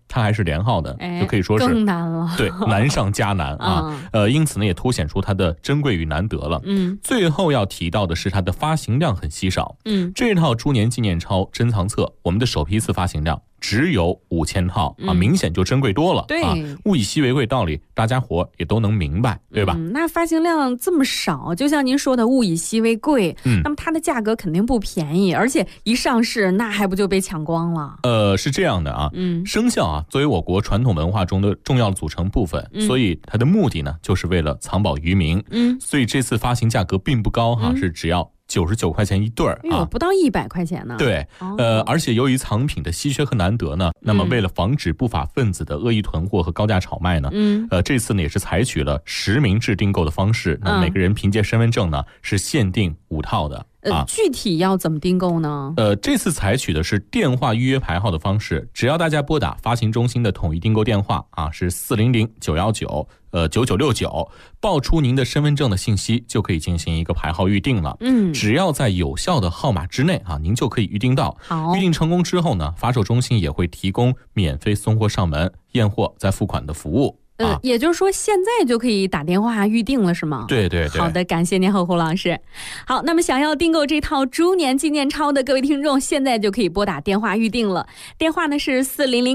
它还是连号的，就可以说是更难了。 对，难上加难啊。因此呢，也凸显出它的珍贵与难得了。最后要提到的是它的发行量很稀少。这套猪年纪念钞珍藏册，我们的首批次发行量只有5000套啊，明显就珍贵多了。 对， 物以稀为贵道理，大家伙也都能明白，对吧？ 那发行量这么少，就像您说的物以稀为贵，那么它的价格肯定不便宜，而且一上市那还不就被抢光了？ 是这样的啊，生肖啊作为我国传统文化中的重要组成部分，所以它的目的呢就是为了藏宝于民。所以这次发行价格并不高哈，是只要99块钱一对儿啊， 不到100块钱呢。 对，而且由于藏品的稀缺和难得呢，那么为了防止不法分子的恶意囤货和高价炒卖呢，这次呢也是采取了实名制订购的方式，那每个人凭借身份证呢是限定5套的。 具体要怎么订购呢？ 这次采取的是电话预约排号的方式，只要大家拨打发行中心的统一订购电话啊，是400-919-9969，报出您的身份证的信息，就可以进行一个排号预定了。只要在有效的号码之内啊，您就可以预定到。预定成功之后呢，发售中心也会提供免费送货上门、验货再付款的服务。 也就是说现在就可以打电话预定了是吗？ 对对对。 好的，感谢您胡老师。好，那么想要订购这套猪年纪念钞的各位听众，现在就可以拨打电话预定了。电话呢是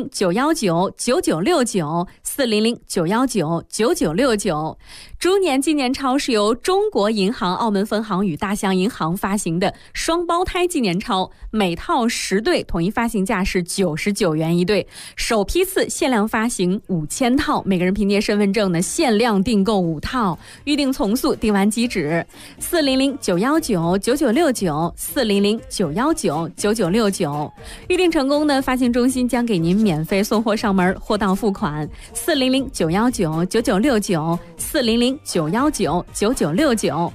400-919-9969，400-919-9969。猪年纪念钞是由中国银行澳门分行与大象银行发行的双胞胎纪念钞，每套10对，统一发行价是99元一对，首批次限量发行5000套，每个人凭借身份证呢限量订购5套，预定从速，订完即止。400-919-9969，400-919-9969，预定成功呢，发行中心将给您免费送货上门，货到付款。400-919-9969，400-919-9969。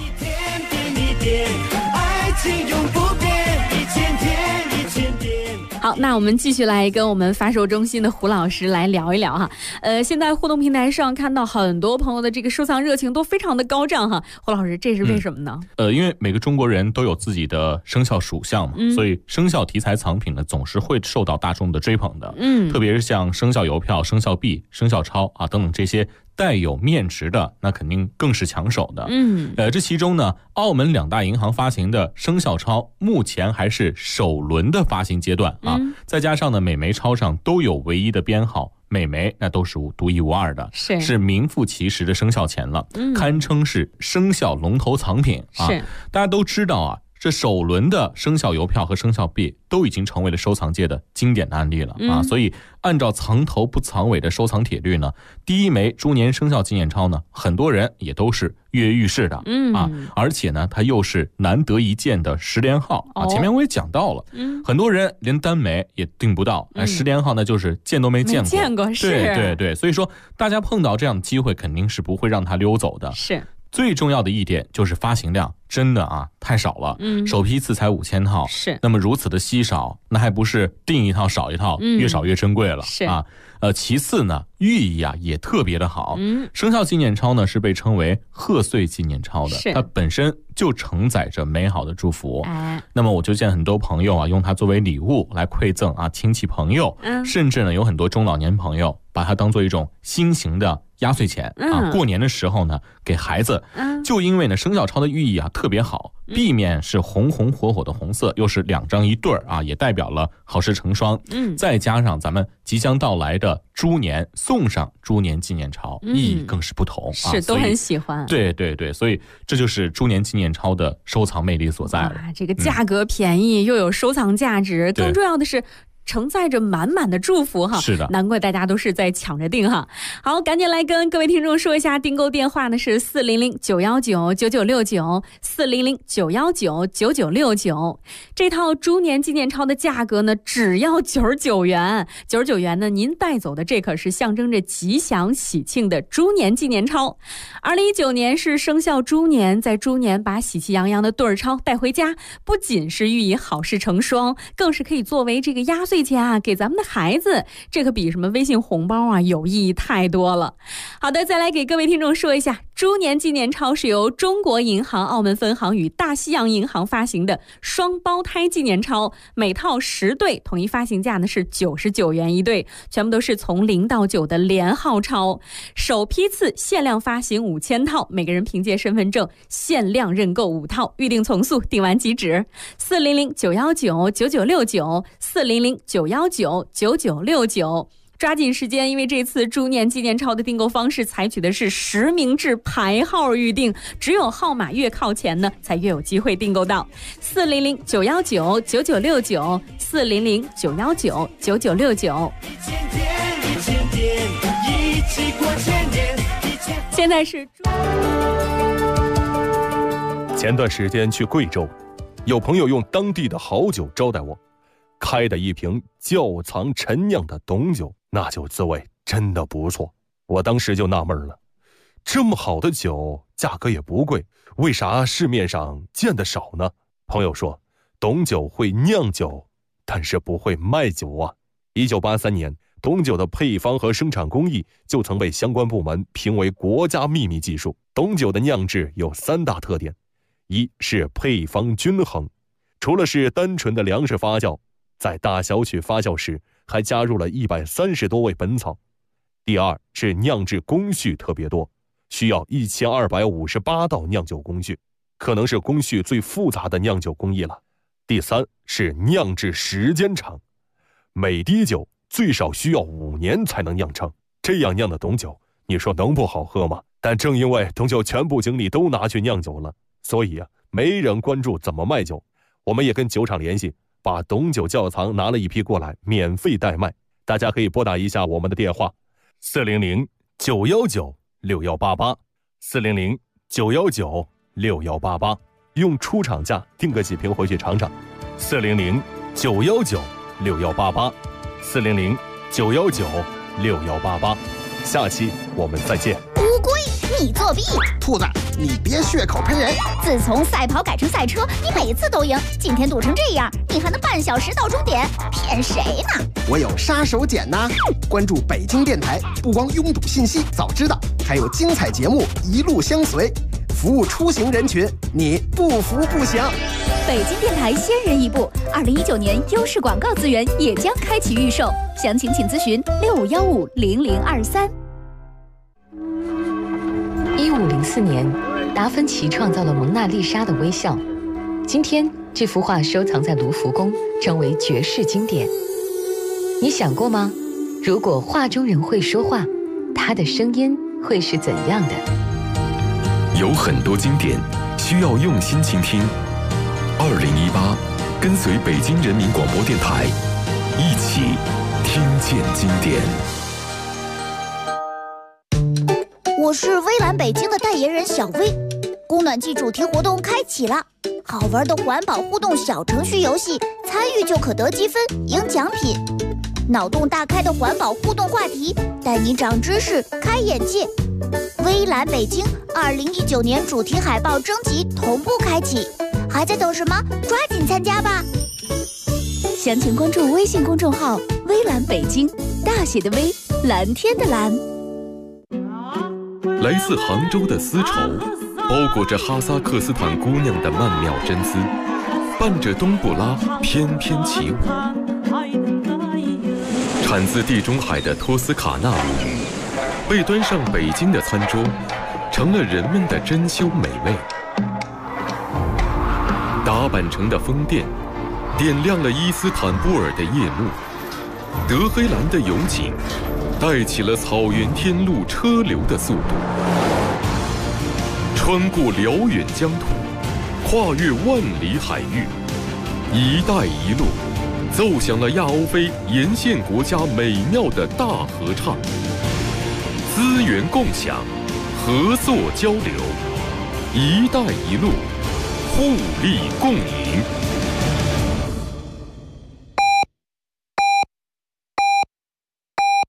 好，那我们继续来跟我们发售中心的胡老师来聊一聊哈。现在互动平台上看到很多朋友的这个收藏热情都非常的高涨哈。胡老师，这是为什么呢？ 因为每个中国人都有自己的生肖属相嘛，所以生肖题材藏品呢总是会受到大众的追捧的。特别是像生肖邮票、生肖币、生肖钞啊等等这些带有面值的，那肯定更是抢手的。这其中呢，澳门2大银行发行的生肖钞目前还是首轮的发行阶段啊，再加上呢每枚钞上都有唯一的编号，每枚那都是独一无二的，是名副其实的生肖钱了，堪称是生肖龙头藏品啊。大家都知道啊，这首轮的生肖邮票和生肖币都已经成为了收藏界的经典的案例了啊，所以按照藏头不藏尾的收藏铁律呢，第一枚猪年生肖纪念钞呢，很多人也都是跃跃欲试的而且呢，它又是难得一见的10连号啊。前面我也讲到了，很多人连单枚也订不到，10连号呢就是见都没见过，对对对，所以说大家碰到这样的机会，肯定是不会让它溜走的。 是。 最重要的一点就是发行量真的啊太少了，首批次才5000套，那么如此的稀少，那还不是订一套少一套，越少越珍贵了啊。其次呢，寓意啊也特别的好。生肖纪念钞呢是被称为贺岁纪念钞的，它本身就承载着美好的祝福。那么我就见很多朋友啊用它作为礼物来馈赠啊亲戚朋友，甚至呢有很多中老年朋友把它当做一种新型的压岁钱啊，过年的时候呢给孩子。就因为呢生肖钞的寓意啊特别好，币面是红红火火的红色，又是2张一对儿啊，也代表了好事成双。再加上咱们即将到来的猪年，送上猪年纪念钞，意义更是不同啊， 都很喜欢。 对对对，所以这就是猪年纪念钞的收藏魅力所在了。 这个价格便宜，又有收藏价值，更重要的是承载着满满的祝福哈， 是的， 难怪大家都是在抢着订哈。好，赶紧来跟各位听众说一下，订购电话呢是400-919-9969，400-919-9969。这套猪年纪念钞的价格呢只要99元，99元呢您带走的这可是象征着吉祥喜庆的猪年纪念钞。2019年是生肖猪年，在猪年把喜气洋洋的对儿钞带回家，不仅是寓意好事成双，更是可以作为这个压岁岁钱啊给咱们的孩子，这可比什么微信红包啊有意义太多了。好的，再来给各位听众说一下，猪年纪念钞是由中国银行澳门分行与大西洋银行发行的双胞胎纪念钞，每套10对，统一发行价呢是99元一对，全部都是从0到9的连号钞，首批次限量发行5000套，每个人凭借身份证限量认购5套，预定从速，订完即止。400-919-9969，400-919-9969，抓紧时间，因为这次猪年纪念钞的订购方式采取的是实名制排号预定，只有号码越靠前呢，才越有机会订购到。400-919-9969，400-919-9969。现在是前段时间去贵州，有朋友用当地的好酒招待我，开的一瓶窖藏陈酿的董酒，那酒滋味真的不错。我当时就纳闷了，这么好的酒价格也不贵，为啥市面上见得少呢？朋友说，董酒会酿酒，但是不会卖酒啊。1983年，董酒的配方和生产工艺就曾被相关部门评为国家秘密技术。董酒的酿制有3大特点，一是配方均衡，除了是单纯的粮食发酵，在大小曲发酵时还加入了130多味本草。第二是酿制工序特别多，需要1258道酿酒工序，可能是工序最复杂的酿酒工艺了。第三是酿制时间长，每滴酒最少需要5年才能酿成，这样酿的董酒，你说能不好喝吗？但正因为董酒全部精力都拿去酿酒了，所以没人关注怎么卖酒。我们也跟酒厂联系，把董酒窖藏拿了一批过来，免费代卖。大家可以拨打一下我们的电话，400-919-6188，400-919-6188，用出厂价订个几瓶回去尝尝。400-919-6188，400-919-6188。下期我们再见。 乌龟，你作弊！ 兔子，你别血口喷人！ 自从赛跑改成赛车，你每次都赢，今天赌成这样，你还能半小时到终点，骗谁呢？ 我有杀手锏呐！关注北京电台，不光拥堵信息早知道，还有精彩节目一路相随，服务出行人群，你不服不行。 北京电台先人一步，2019年优势广告资源也将开启预售，详情请咨询65150023。 1504年，达芬奇创造了蒙娜丽莎的微笑。今天，这幅画收藏在卢浮宫，成为绝世经典。你想过吗？如果画中人会说话，他的声音会是怎样的？ 有很多经典需要用心倾听。2018，跟随北京人民广播电台，一起听见经典。 我是微蓝北京的代言人小薇，供暖季主题活动开启了，好玩的环保互动小程序游戏，参与就可得积分赢奖品。脑洞大开的环保互动话题，带你长知识开眼界。微蓝北京2019年主题海报征集同步开启，还在等什么？抓紧参加吧！ 详情关注微信公众号“微蓝北京”，大写的微，蓝天的蓝。 来自杭州的丝绸，包裹着哈萨克斯坦姑娘的曼妙真姿，伴着冬不拉翩翩起舞。产自地中海的托斯卡纳米，被端上北京的餐桌，成了人们的珍馐美味。打扮成的风电，点亮了伊斯坦布尔的夜幕。德黑兰的油井，带起了草原天路车流的速度。穿过辽远疆土，跨越万里海域，一带一路奏响了亚欧非沿线国家美妙的大合唱。资源共享，合作交流，一带一路，互利共赢。